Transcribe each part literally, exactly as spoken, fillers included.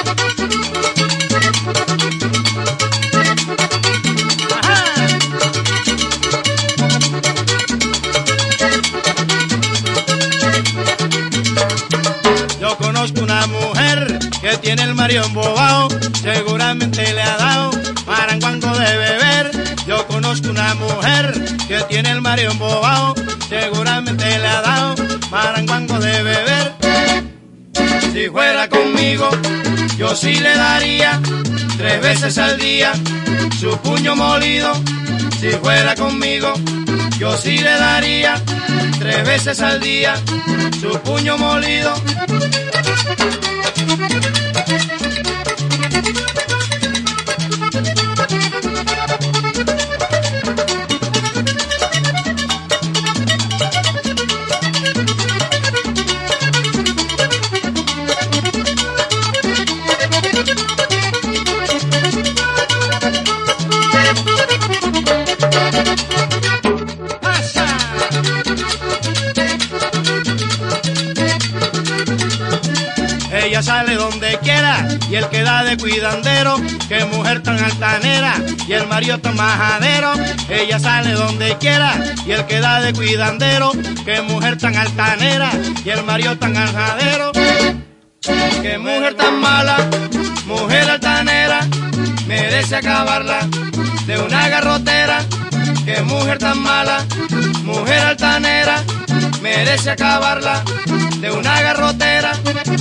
Yo conozco una mujer que tiene el marido embobado, seguramente le ha dado maranguango de beber. Yo conozco una mujer que tiene el marido embobado, seguramente le ha dado maranguango de beber. Si fuera conmigo, yo sí le daría tres veces al día su puño molido. Si fuera conmigo, yo sí le daría tres veces al día su puño molido. Ella sale donde quiera y el que da de cuidandero, que mujer tan altanera y el marido tan majadero. Ella sale donde quiera y el que da de cuidandero, que mujer tan altanera y el marido tan majadero. Que mujer tan mala, mujer altanera, merece acabarla de una garrotera. Que mujer tan mala, mujer altanera, merece acabarla de una garrotera.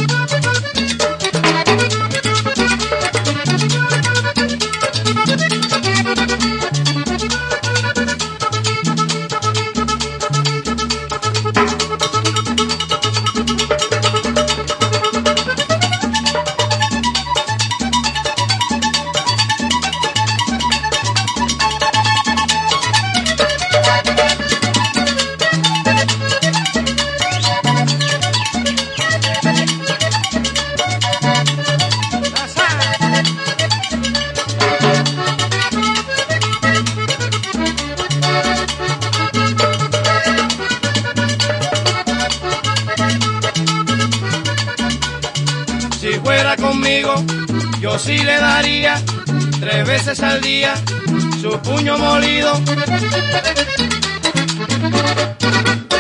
Si fuera conmigo, yo sí le daría tres veces al día su puño molido.